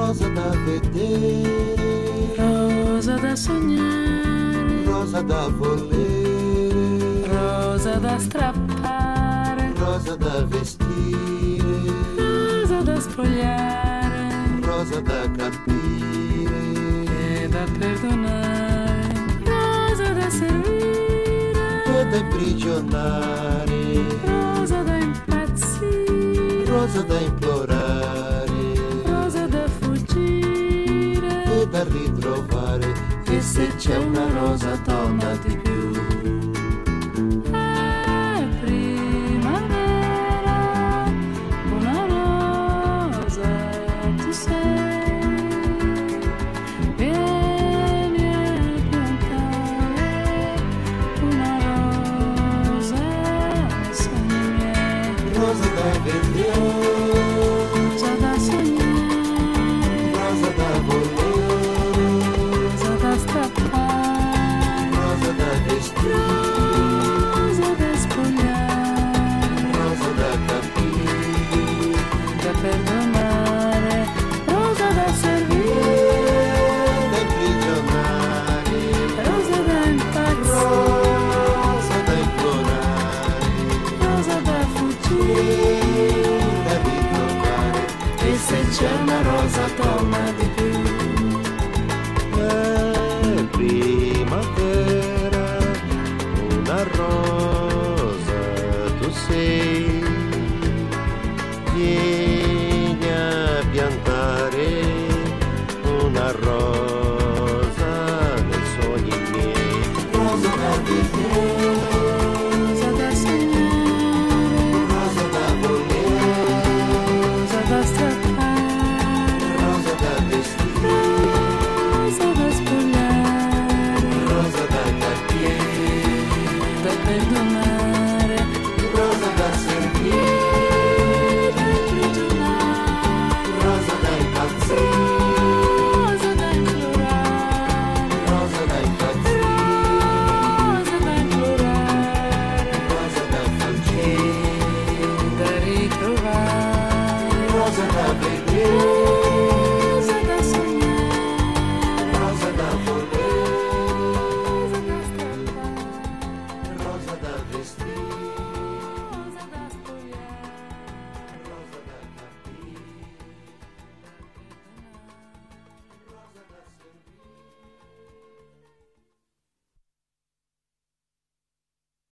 rosa da vedere, rosa da sognare, rosa da volere, rosa da strappare, rosa da vestire, rosa da spogliare, rosa da capire e da perdonare, rosa da servire, e da imprigionare, rosa da impazzire, rosa da implorare rosa da fuggire e da ritrovare. E se c'è una rosa torna di più. è primavera, una rosa tu sei, vieni a piantare una rosa nei sogni miei, Rosa da vedere, rosa da sognare, rosa da volere, rosa da strappare, rosa da vestire, rosa da spogliare, rosa da capire, da perdonare, rosa da servire, da imprigionare, rosa da impazzire, rosa da implorare rosa da fuggire, e da ritrovare. e se c'è una rosa torna di più. È primavera, una rosa tu sei, vieni a piantare una rosa nei sogni miei. Rosa da vedere,